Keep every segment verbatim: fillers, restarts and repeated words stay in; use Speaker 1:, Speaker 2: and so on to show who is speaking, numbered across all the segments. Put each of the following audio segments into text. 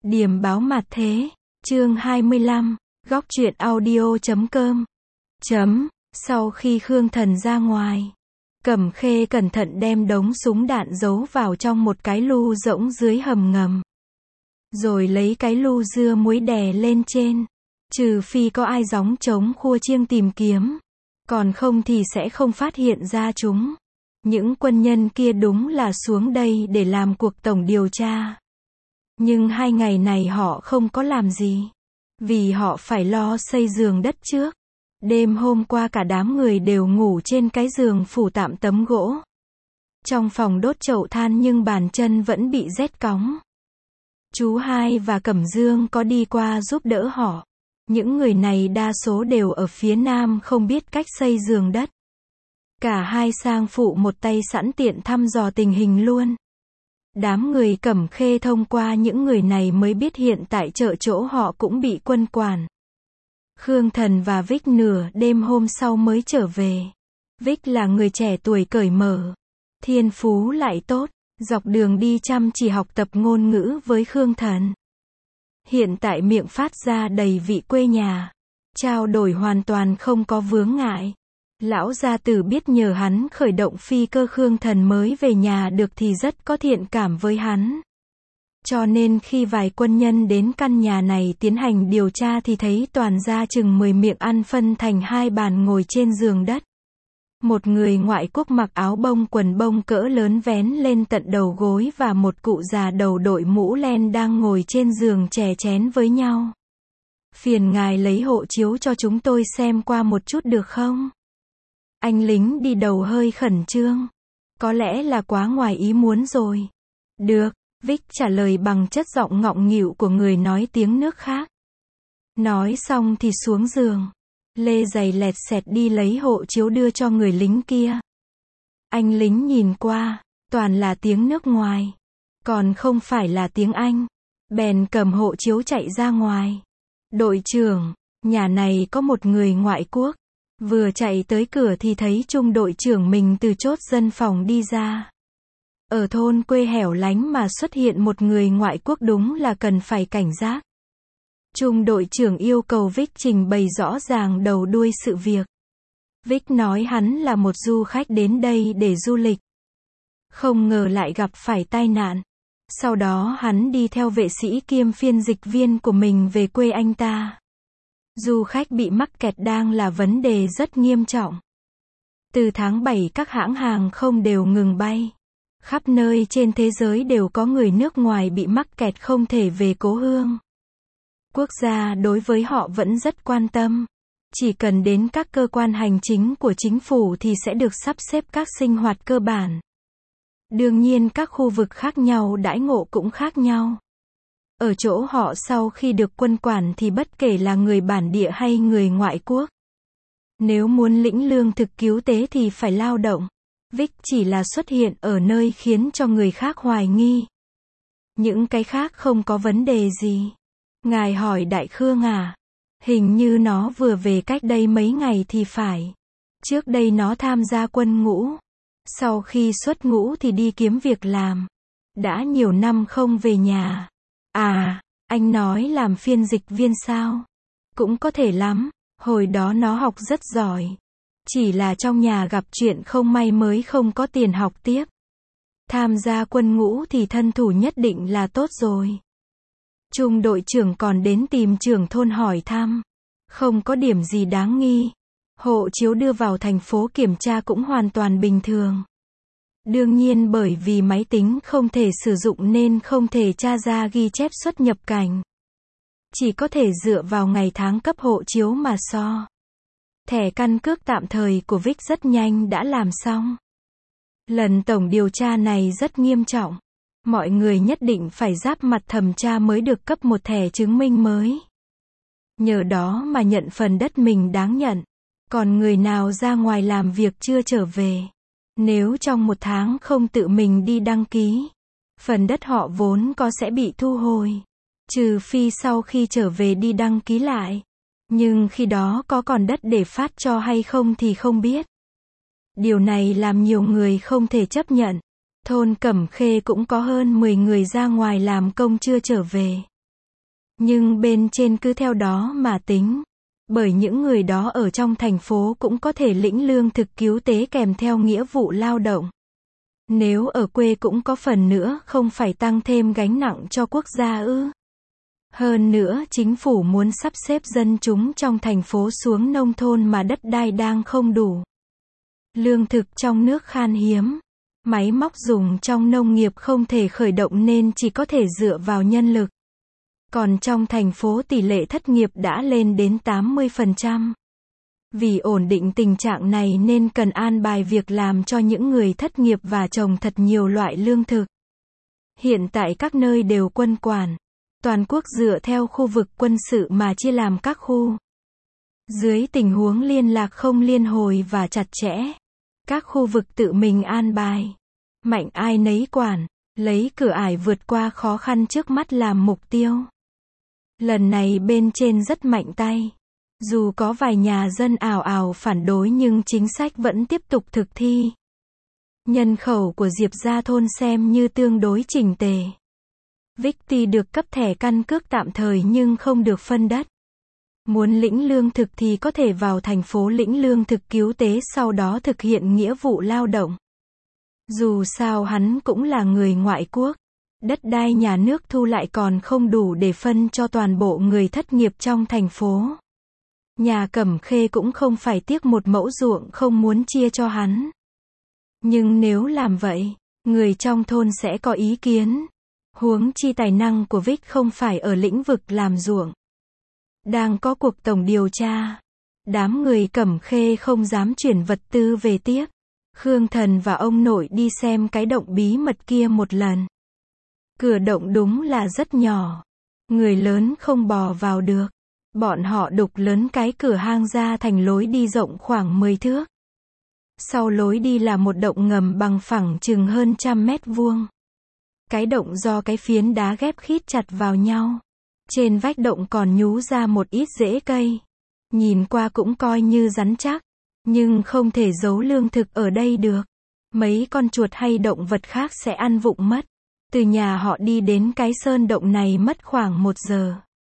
Speaker 1: Điểm báo mặt thế, chương hai mươi lăm, góc truyện audio chấm com. Chấm, sau khi Khương Thần ra ngoài, Cẩm Khê cẩn thận đem đống súng đạn giấu vào trong một cái lu rỗng dưới hầm ngầm. Rồi lấy cái lu dưa muối đè lên trên. Trừ phi có ai gióng trống khua chiêng tìm kiếm. Còn không thì sẽ không phát hiện ra chúng. Những quân nhân kia đúng là xuống đây để làm cuộc tổng điều tra. Nhưng hai ngày này họ không có làm gì. Vì họ phải lo xây giường đất trước. Đêm hôm qua cả đám người đều ngủ trên cái giường phủ tạm tấm gỗ. Trong phòng đốt chậu than nhưng bàn chân vẫn bị rét cóng. Chú Hai và Cẩm Dương có đi qua giúp đỡ họ. Những người này đa số đều ở phía nam không biết cách xây giường đất. Cả hai sang phụ một tay sẵn tiện thăm dò tình hình luôn. Đám người Cẩm Khê thông qua những người này mới biết hiện tại chợ chỗ họ cũng bị quân quản. Khương Thần và Vích nửa đêm hôm sau mới trở về. Vích là người trẻ tuổi cởi mở. Thiên phú lại tốt. Dọc đường đi chăm chỉ học tập ngôn ngữ với Khương Thần. Hiện tại miệng phát ra đầy vị quê nhà. Trao đổi hoàn toàn không có vướng ngại. Lão gia tử biết nhờ hắn khởi động phi cơ Khương Thần mới về nhà được thì rất có thiện cảm với hắn. Cho nên khi vài quân nhân đến căn nhà này tiến hành điều tra thì thấy toàn ra chừng mười miệng ăn phân thành hai bàn ngồi trên giường đất. Một người ngoại quốc mặc áo bông quần bông cỡ lớn vén lên tận đầu gối và một cụ già đầu đội mũ len đang ngồi trên giường chè chén với nhau. Phiền ngài lấy hộ chiếu cho chúng tôi xem qua một chút được không? Anh lính đi đầu hơi khẩn trương. Có lẽ là quá ngoài ý muốn rồi. Được, Vích trả lời bằng chất giọng ngọng nghịu của người nói tiếng nước khác. Nói xong thì xuống giường. Lê giày lẹt xẹt đi lấy hộ chiếu đưa cho người lính kia. Anh lính nhìn qua, toàn là tiếng nước ngoài. Còn không phải là tiếng Anh. Bèn cầm hộ chiếu chạy ra ngoài. Đội trưởng, nhà này có một người ngoại quốc. Vừa chạy tới cửa thì thấy trung đội trưởng mình từ chốt dân phòng đi ra. Ở thôn quê hẻo lánh mà xuất hiện một người ngoại quốc đúng là cần phải cảnh giác. Trung đội trưởng yêu cầu Vích trình bày rõ ràng đầu đuôi sự việc. Vích nói hắn là một du khách đến đây để du lịch. Không ngờ lại gặp phải tai nạn. Sau đó hắn đi theo vệ sĩ kiêm phiên dịch viên của mình về quê anh ta. Du khách bị mắc kẹt đang là vấn đề rất nghiêm trọng. Từ tháng bảy các hãng hàng không đều ngừng bay. Khắp nơi trên thế giới đều có người nước ngoài bị mắc kẹt không thể về cố hương. Quốc gia đối với họ vẫn rất quan tâm. Chỉ cần đến các cơ quan hành chính của chính phủ thì sẽ được sắp xếp các sinh hoạt cơ bản. Đương nhiên các khu vực khác nhau đãi ngộ cũng khác nhau. Ở chỗ họ sau khi được quân quản thì bất kể là người bản địa hay người ngoại quốc. Nếu muốn lĩnh lương thực cứu tế thì phải lao động. Vích chỉ là xuất hiện ở nơi khiến cho người khác hoài nghi. Những cái khác không có vấn đề gì. Ngài hỏi Đại Khương à? Hình như nó vừa về cách đây mấy ngày thì phải. Trước đây nó tham gia quân ngũ. Sau khi xuất ngũ thì đi kiếm việc làm. Đã nhiều năm không về nhà. À, anh nói làm phiên dịch viên sao? Cũng có thể lắm. Hồi đó nó học rất giỏi. Chỉ là trong nhà gặp chuyện không may mới không có tiền học tiếp. Tham gia quân ngũ thì thân thủ nhất định là tốt rồi. Trung đội trưởng còn đến tìm trưởng thôn hỏi thăm. Không có điểm gì đáng nghi. Hộ chiếu đưa vào thành phố kiểm tra cũng hoàn toàn bình thường. Đương nhiên bởi vì máy tính không thể sử dụng nên không thể tra ra ghi chép xuất nhập cảnh. Chỉ có thể dựa vào ngày tháng cấp hộ chiếu mà so. Thẻ căn cước tạm thời của Vích rất nhanh đã làm xong. Lần tổng điều tra này rất nghiêm trọng. Mọi người nhất định phải giáp mặt thẩm tra mới được cấp một thẻ chứng minh mới. Nhờ đó mà nhận phần đất mình đáng nhận. Còn người nào ra ngoài làm việc chưa trở về. Nếu trong một tháng không tự mình đi đăng ký, phần đất họ vốn có sẽ bị thu hồi. Trừ phi sau khi trở về đi đăng ký lại. Nhưng khi đó có còn đất để phát cho hay không thì không biết. Điều này làm nhiều người không thể chấp nhận. Thôn Cẩm Khê cũng có hơn mười người ra ngoài làm công chưa trở về. Nhưng bên trên cứ theo đó mà tính. Bởi những người đó ở trong thành phố cũng có thể lĩnh lương thực cứu tế kèm theo nghĩa vụ lao động. Nếu ở quê cũng có phần nữa không phải tăng thêm gánh nặng cho quốc gia ư. Hơn nữa chính phủ muốn sắp xếp dân chúng trong thành phố xuống nông thôn mà đất đai đang không đủ. Lương thực trong nước khan hiếm. Máy móc dùng trong nông nghiệp không thể khởi động nên chỉ có thể dựa vào nhân lực. Còn trong thành phố tỷ lệ thất nghiệp đã lên đến tám mươi phần trăm. Vì ổn định tình trạng này nên cần an bài việc làm cho những người thất nghiệp và trồng thật nhiều loại lương thực. Hiện tại các nơi đều quân quản. Toàn quốc dựa theo khu vực quân sự mà chia làm các khu. Dưới tình huống liên lạc không liên hồi và chặt chẽ, các khu vực tự mình an bài. Mạnh ai nấy quản, lấy cửa ải vượt qua khó khăn trước mắt làm mục tiêu. Lần này bên trên rất mạnh tay. Dù có vài nhà dân ào ào phản đối nhưng chính sách vẫn tiếp tục thực thi. Nhân khẩu của Diệp Gia thôn xem như tương đối chỉnh tề. Vicky được cấp thẻ căn cước tạm thời nhưng không được phân đất. Muốn lĩnh lương thực thì có thể vào thành phố lĩnh lương thực cứu tế sau đó thực hiện nghĩa vụ lao động. Dù sao hắn cũng là người ngoại quốc. Đất đai nhà nước thu lại còn không đủ để phân cho toàn bộ người thất nghiệp trong thành phố. Nhà Cẩm Khê cũng không phải tiếc một mẫu ruộng không muốn chia cho hắn. Nhưng nếu làm vậy, người trong thôn sẽ có ý kiến. Huống chi tài năng của Vic không phải ở lĩnh vực làm ruộng. Đang có cuộc tổng điều tra. Đám người Cẩm Khê không dám chuyển vật tư về tiếp. Khương Thần và ông nội đi xem cái động bí mật kia một lần. Cửa động đúng là rất nhỏ. Người lớn không bò vào được. Bọn họ đục lớn cái cửa hang ra thành lối đi rộng khoảng mười thước. Sau lối đi là một động ngầm bằng phẳng chừng hơn trăm mét vuông. Cái động do cái phiến đá ghép khít chặt vào nhau. Trên vách động còn nhú ra một ít rễ cây. Nhìn qua cũng coi như rắn chắc. Nhưng không thể giấu lương thực ở đây được. Mấy con chuột hay động vật khác sẽ ăn vụng mất. Từ nhà họ đi đến cái sơn động này mất khoảng một giờ.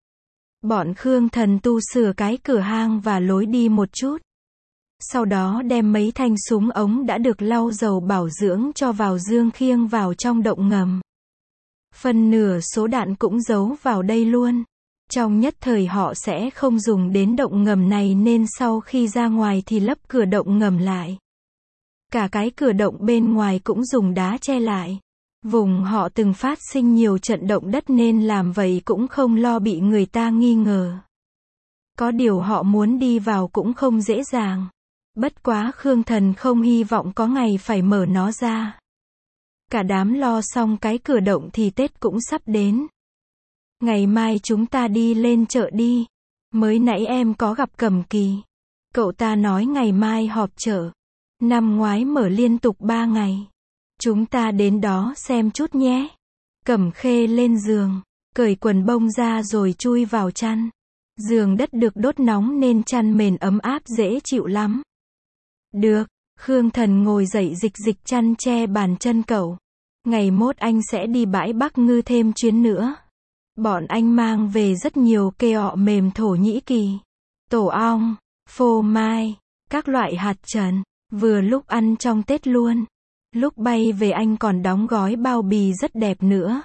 Speaker 1: Bọn Khương Thần tu sửa cái cửa hang và lối đi một chút. Sau đó đem mấy thanh súng ống đã được lau dầu bảo dưỡng cho vào dương khiêng vào trong động ngầm. Phần nửa số đạn cũng giấu vào đây luôn. Trong nhất thời họ sẽ không dùng đến động ngầm này nên sau khi ra ngoài thì lấp cửa động ngầm lại. Cả cái cửa động bên ngoài cũng dùng đá che lại. Vùng họ từng phát sinh nhiều trận động đất nên làm vậy cũng không lo bị người ta nghi ngờ. Có điều họ muốn đi vào cũng không dễ dàng. Bất quá Khương Thần không hy vọng có ngày phải mở nó ra. Cả đám lo xong cái cửa động thì Tết cũng sắp đến. Ngày mai chúng ta đi lên chợ đi. Mới nãy em có gặp Cẩm Kỳ. Cậu ta nói ngày mai họp chợ. Năm ngoái mở liên tục ba ngày. Chúng ta đến đó xem chút nhé. Cẩm Khê lên giường, cởi quần bông ra rồi chui vào chăn. Giường đất được đốt nóng nên chăn mền ấm áp dễ chịu lắm. Được, Khương Thần ngồi dậy dịch dịch chăn che bàn chân cậu. Ngày mốt anh sẽ đi bãi Bắc Ngư thêm chuyến nữa. Bọn anh mang về rất nhiều kê ọ mềm Thổ Nhĩ Kỳ. Tổ ong, phô mai, các loại hạt trần. Vừa lúc ăn trong Tết luôn. Lúc bay về anh còn đóng gói bao bì rất đẹp nữa.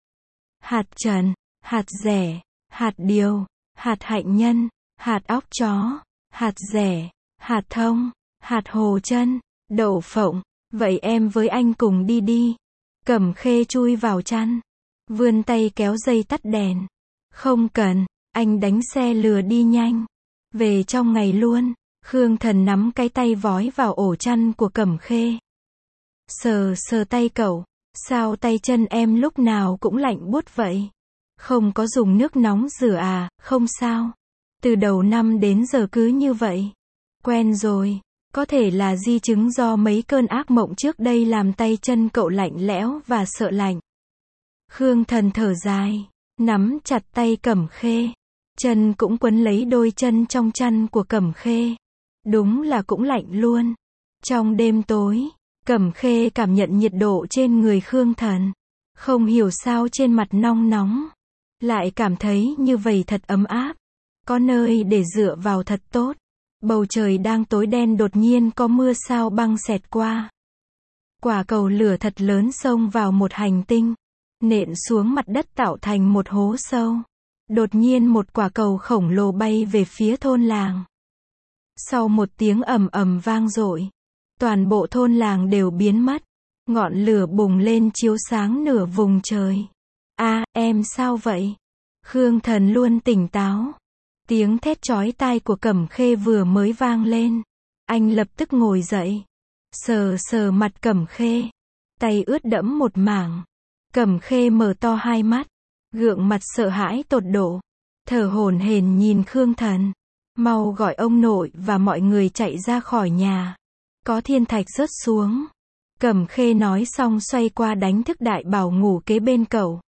Speaker 1: Hạt trần, hạt dẻ, hạt điều, hạt hạnh nhân, hạt óc chó, hạt dẻ, hạt thông, hạt hồ chân, đậu phộng. Vậy em với anh cùng đi đi. Cẩm Khê chui vào chăn. Vươn tay kéo dây tắt đèn. Không cần, anh đánh xe lừa đi nhanh. Về trong ngày luôn. Khương Thần nắm cái tay vói vào ổ chăn của Cẩm Khê. Sờ sờ tay cậu. Sao tay chân em lúc nào cũng lạnh buốt vậy? Không có dùng nước nóng rửa à? Không sao. Từ đầu năm đến giờ cứ như vậy. Quen rồi. Có thể là di chứng do mấy cơn ác mộng trước đây làm tay chân cậu lạnh lẽo và sợ lạnh. Khương Thần thở dài, nắm chặt tay Cẩm Khê. Chân cũng quấn lấy đôi chân trong chăn của Cẩm Khê. Đúng là cũng lạnh luôn. Trong đêm tối, Cẩm Khê cảm nhận nhiệt độ trên người Khương Thần. Không hiểu sao trên mặt nong nóng. Lại cảm thấy như vậy thật ấm áp. Có nơi để dựa vào thật tốt. Bầu trời đang tối đen đột nhiên có mưa sao băng xẹt qua. Quả cầu lửa thật lớn xông vào một hành tinh. Nện xuống mặt đất tạo thành một hố sâu. Đột nhiên một quả cầu khổng lồ bay về phía thôn làng. Sau một tiếng ầm ầm vang dội, toàn bộ thôn làng đều biến mất. Ngọn lửa bùng lên chiếu sáng nửa vùng trời. A, em sao vậy? Khương Thần luôn tỉnh táo. Tiếng thét chói tai của Cẩm Khê vừa mới vang lên. Anh lập tức ngồi dậy. Sờ sờ mặt Cẩm Khê. Tay ướt đẫm một mảng. Cẩm Khê mở to hai mắt. Gượng mặt sợ hãi tột độ. Thở hổn hển nhìn Khương Thần. Mau gọi ông nội và mọi người chạy ra khỏi nhà. Có thiên thạch rớt xuống. Cẩm Khê nói xong xoay qua đánh thức Đại Bảo ngủ kế bên cậu.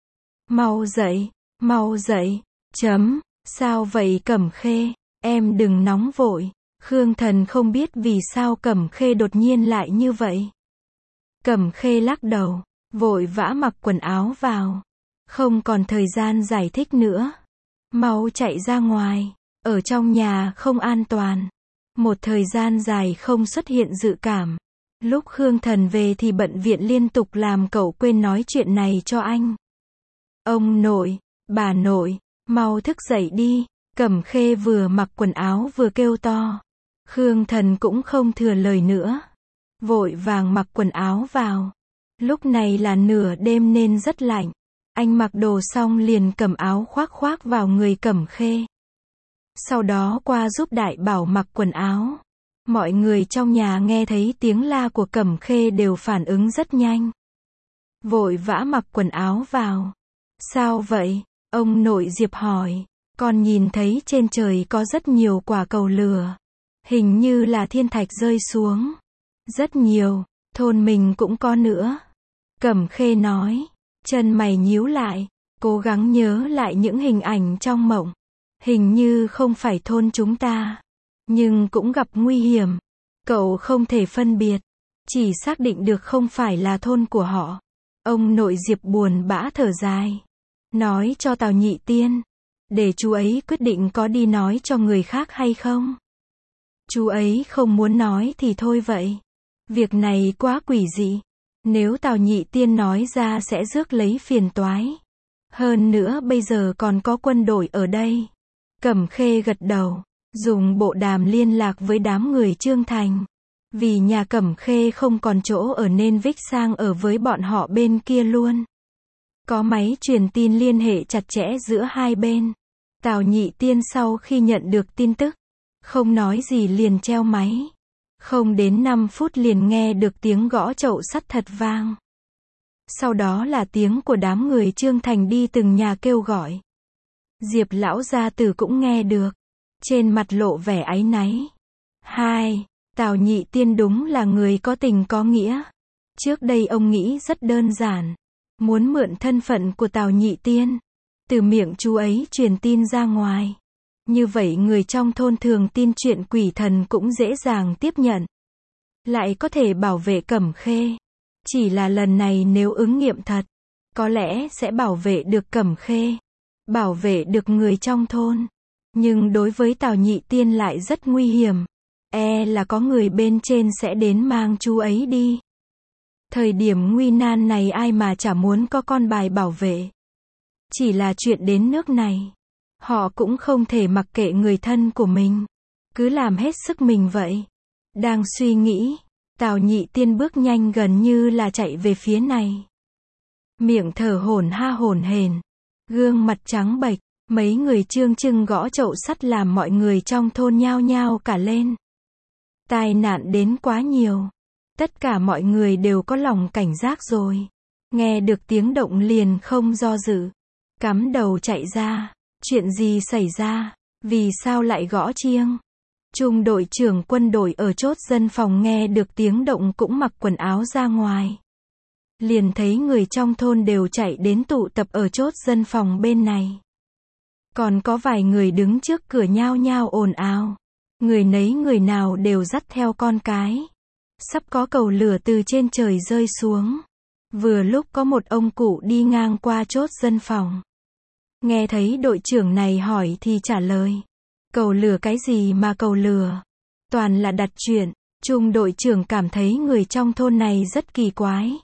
Speaker 1: Mau dậy, mau dậy. Chấm, sao vậy Cẩm Khê? Em đừng nóng vội. Khương Thần không biết vì sao Cẩm Khê đột nhiên lại như vậy. Cẩm Khê lắc đầu, vội vã mặc quần áo vào. Không còn thời gian giải thích nữa. Mau chạy ra ngoài. Ở trong nhà không an toàn. Một thời gian dài không xuất hiện dự cảm. Lúc Khương Thần về thì bệnh viện liên tục làm cậu quên nói chuyện này cho anh. Ông nội, bà nội, mau thức dậy đi. Cẩm Khê vừa mặc quần áo vừa kêu to. Khương Thần cũng không thừa lời nữa. Vội vàng mặc quần áo vào. Lúc này là nửa đêm nên rất lạnh. Anh mặc đồ xong liền cầm áo khoác khoác vào người Cẩm Khê. Sau đó qua giúp Đại Bảo mặc quần áo. Mọi người trong nhà nghe thấy tiếng la của Cẩm Khê đều phản ứng rất nhanh. Vội vã mặc quần áo vào. Sao vậy? Ông nội Diệp hỏi. Con nhìn thấy trên trời có rất nhiều quả cầu lửa. Hình như là thiên thạch rơi xuống. Rất nhiều, thôn mình cũng có nữa. Cẩm Khê nói. Chân mày nhíu lại. Cố gắng nhớ lại những hình ảnh trong mộng. Hình như không phải thôn chúng ta. Nhưng cũng gặp nguy hiểm. Cậu không thể phân biệt. Chỉ xác định được không phải là thôn của họ. Ông nội Diệp buồn bã thở dài. Nói cho Tào Nhị Tiên. Để chú ấy quyết định có đi nói cho người khác hay không. Chú ấy không muốn nói thì thôi vậy. Việc này quá quỷ dị. Nếu Tào Nhị Tiên nói ra sẽ rước lấy phiền toái. Hơn nữa bây giờ còn có quân đội ở đây. Cẩm Khê gật đầu. Dùng bộ đàm liên lạc với đám người Trương Thành. Vì nhà Cẩm Khê không còn chỗ ở nên Vích sang ở với bọn họ bên kia luôn. Có máy truyền tin liên hệ chặt chẽ giữa hai bên. Tào Nhị Tiên sau khi nhận được tin tức, không nói gì liền treo máy. Không đến năm phút liền nghe được tiếng gõ chậu sắt thật vang. Sau đó là tiếng của đám người Trương Thành đi từng nhà kêu gọi. Diệp lão gia tử cũng nghe được. Trên mặt lộ vẻ áy náy. Hai, Tào Nhị Tiên đúng là người có tình có nghĩa. Trước đây ông nghĩ rất đơn giản. Muốn mượn thân phận của Tào Nhị Tiên. Từ miệng chú ấy truyền tin ra ngoài. Như vậy người trong thôn thường tin chuyện quỷ thần cũng dễ dàng tiếp nhận. Lại có thể bảo vệ Cẩm Khê. Chỉ là lần này nếu ứng nghiệm thật, có lẽ sẽ bảo vệ được Cẩm Khê. Bảo vệ được người trong thôn. Nhưng đối với Tào Nhị Tiên lại rất nguy hiểm. E là có người bên trên sẽ đến mang chú ấy đi. Thời điểm nguy nan này ai mà chả muốn có con bài bảo vệ. Chỉ là chuyện đến nước này. Họ cũng không thể mặc kệ người thân của mình. Cứ làm hết sức mình vậy. Đang suy nghĩ. Tào Nhị Tiên bước nhanh gần như là chạy về phía này. Miệng thở hổn ha hổn hển. Gương mặt trắng bệch. Mấy người Trương Trưng gõ chậu sắt làm mọi người trong thôn nhao nhao cả lên. Tai nạn đến quá nhiều. Tất cả mọi người đều có lòng cảnh giác rồi. Nghe được tiếng động liền không do dự. Cắm đầu chạy ra. Chuyện gì xảy ra? Vì sao lại gõ chiêng? Trung đội trưởng quân đội ở chốt dân phòng nghe được tiếng động cũng mặc quần áo ra ngoài. Liền thấy người trong thôn đều chạy đến tụ tập ở chốt dân phòng bên này. Còn có vài người đứng trước cửa nhao nhao ồn ào. Người nấy người nào đều dắt theo con cái. Sắp có cầu lửa từ trên trời rơi xuống. Vừa lúc có một ông cụ đi ngang qua chốt dân phòng. Nghe thấy đội trưởng này hỏi thì trả lời. Cầu lửa cái gì mà cầu lửa? Toàn là đặt chuyện. Trung đội trưởng cảm thấy người trong thôn này rất kỳ quái.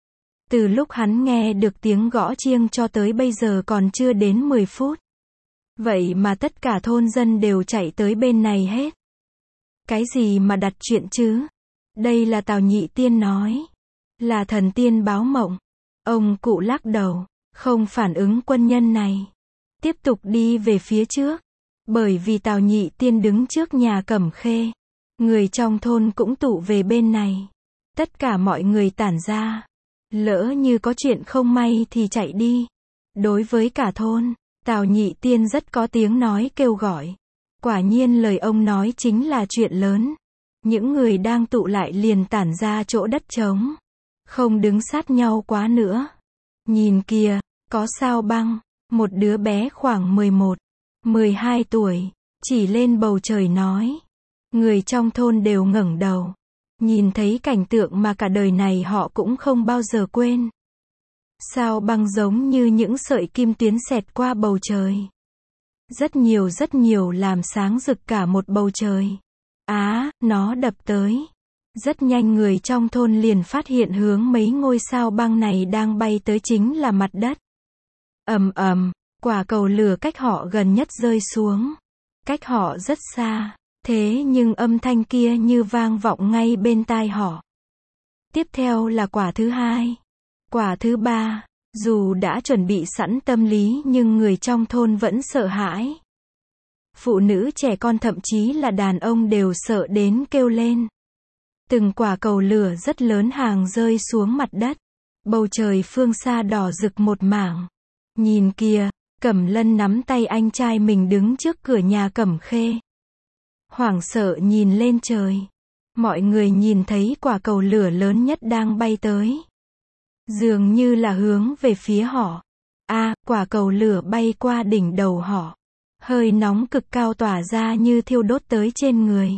Speaker 1: Từ lúc hắn nghe được tiếng gõ chiêng cho tới bây giờ còn chưa đến mười phút. Vậy mà tất cả thôn dân đều chạy tới bên này hết. Cái gì mà đặt chuyện chứ? Đây là Tào Nhị Tiên nói. Là thần tiên báo mộng. Ông cụ lắc đầu, không phản ứng quân nhân này. Tiếp tục đi về phía trước. Bởi vì Tào Nhị Tiên đứng trước nhà Cẩm Khê. Người trong thôn cũng tụ về bên này. Tất cả mọi người tản ra. Lỡ như có chuyện không may thì chạy đi. Đối với cả thôn, Tào Nhị Tiên rất có tiếng nói kêu gọi. Quả nhiên lời ông nói chính là chuyện lớn. Những người đang tụ lại liền tản ra chỗ đất trống. Không đứng sát nhau quá nữa. Nhìn kìa, có Sao Băng, một đứa bé khoảng mười một, mười hai tuổi, chỉ lên bầu trời nói. Người trong thôn đều ngẩng đầu. Nhìn thấy cảnh tượng mà cả đời này họ cũng không bao giờ quên. Sao Băng giống như những sợi kim tuyến xẹt qua bầu trời. Rất nhiều rất nhiều làm sáng rực cả một bầu trời. Á, nó đập tới. Rất nhanh người trong thôn liền phát hiện hướng mấy ngôi sao băng này đang bay tới chính là mặt đất. Ầm ầm, quả cầu lửa cách họ gần nhất rơi xuống. Cách họ rất xa, thế nhưng âm thanh kia như vang vọng ngay bên tai họ. Tiếp theo là quả thứ hai, quả thứ ba, dù đã chuẩn bị sẵn tâm lý nhưng người trong thôn vẫn sợ hãi. Phụ nữ trẻ con thậm chí là đàn ông đều sợ đến kêu lên. Từng quả cầu lửa rất lớn hàng rơi xuống mặt đất. Bầu trời phương xa đỏ rực một mảng. Nhìn kìa, Cẩm Lân nắm tay anh trai mình đứng trước cửa nhà Cẩm Khê. Hoảng sợ nhìn lên trời. Mọi người nhìn thấy quả cầu lửa lớn nhất đang bay tới. Dường như là hướng về phía họ. À, quả cầu lửa bay qua đỉnh đầu họ. Hơi nóng cực cao tỏa ra như thiêu đốt tới trên người.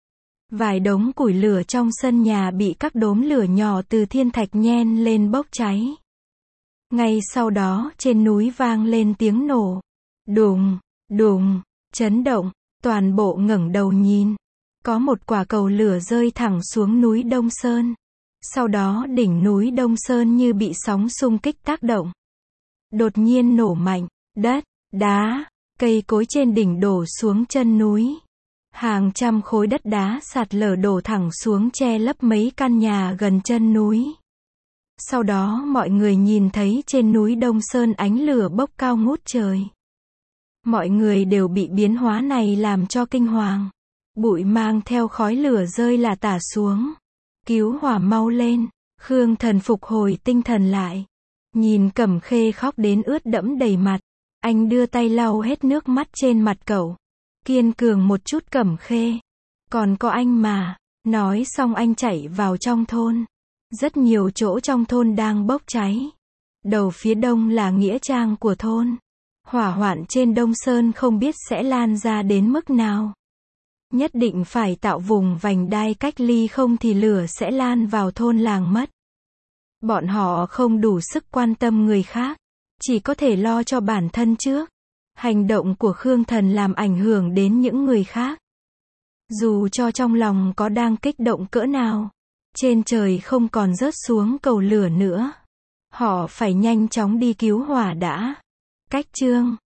Speaker 1: Vài đống củi lửa trong sân nhà bị các đốm lửa nhỏ từ thiên thạch nhen lên bốc cháy. Ngay sau đó trên núi vang lên tiếng nổ. Đùng, đùng, chấn động, toàn bộ ngẩng đầu nhìn. Có một quả cầu lửa rơi thẳng xuống núi Đông Sơn. Sau đó đỉnh núi Đông Sơn như bị sóng xung kích tác động. Đột nhiên nổ mạnh, đất, đá, cây cối trên đỉnh đổ xuống chân núi. Hàng trăm khối đất đá sạt lở đổ thẳng xuống che lấp mấy căn nhà gần chân núi. Sau đó mọi người nhìn thấy trên núi Đông Sơn ánh lửa bốc cao ngút trời. Mọi người đều bị biến hóa này làm cho kinh hoàng. Bụi mang theo khói lửa rơi là tả xuống. Cứu hỏa mau lên. Khương Thần phục hồi tinh thần lại. Nhìn Cẩm Khê khóc đến ướt đẫm đầy mặt. Anh đưa tay lau hết nước mắt trên mặt cậu. Kiên cường một chút Cẩm Khê. Còn có anh mà. Nói xong anh chạy vào trong thôn. Rất nhiều chỗ trong thôn đang bốc cháy. Đầu phía đông là nghĩa trang của thôn. Hỏa hoạn trên Đông Sơn không biết sẽ lan ra đến mức nào. Nhất định phải tạo vùng vành đai cách ly không thì lửa sẽ lan vào thôn làng mất. Bọn họ không đủ sức quan tâm người khác. Chỉ có thể lo cho bản thân trước. Hành động của Khương Thần làm ảnh hưởng đến những người khác. Dù cho trong lòng có đang kích động cỡ nào. Trên trời không còn rớt xuống cầu lửa nữa. Họ phải nhanh chóng đi cứu hỏa đã. Cách chương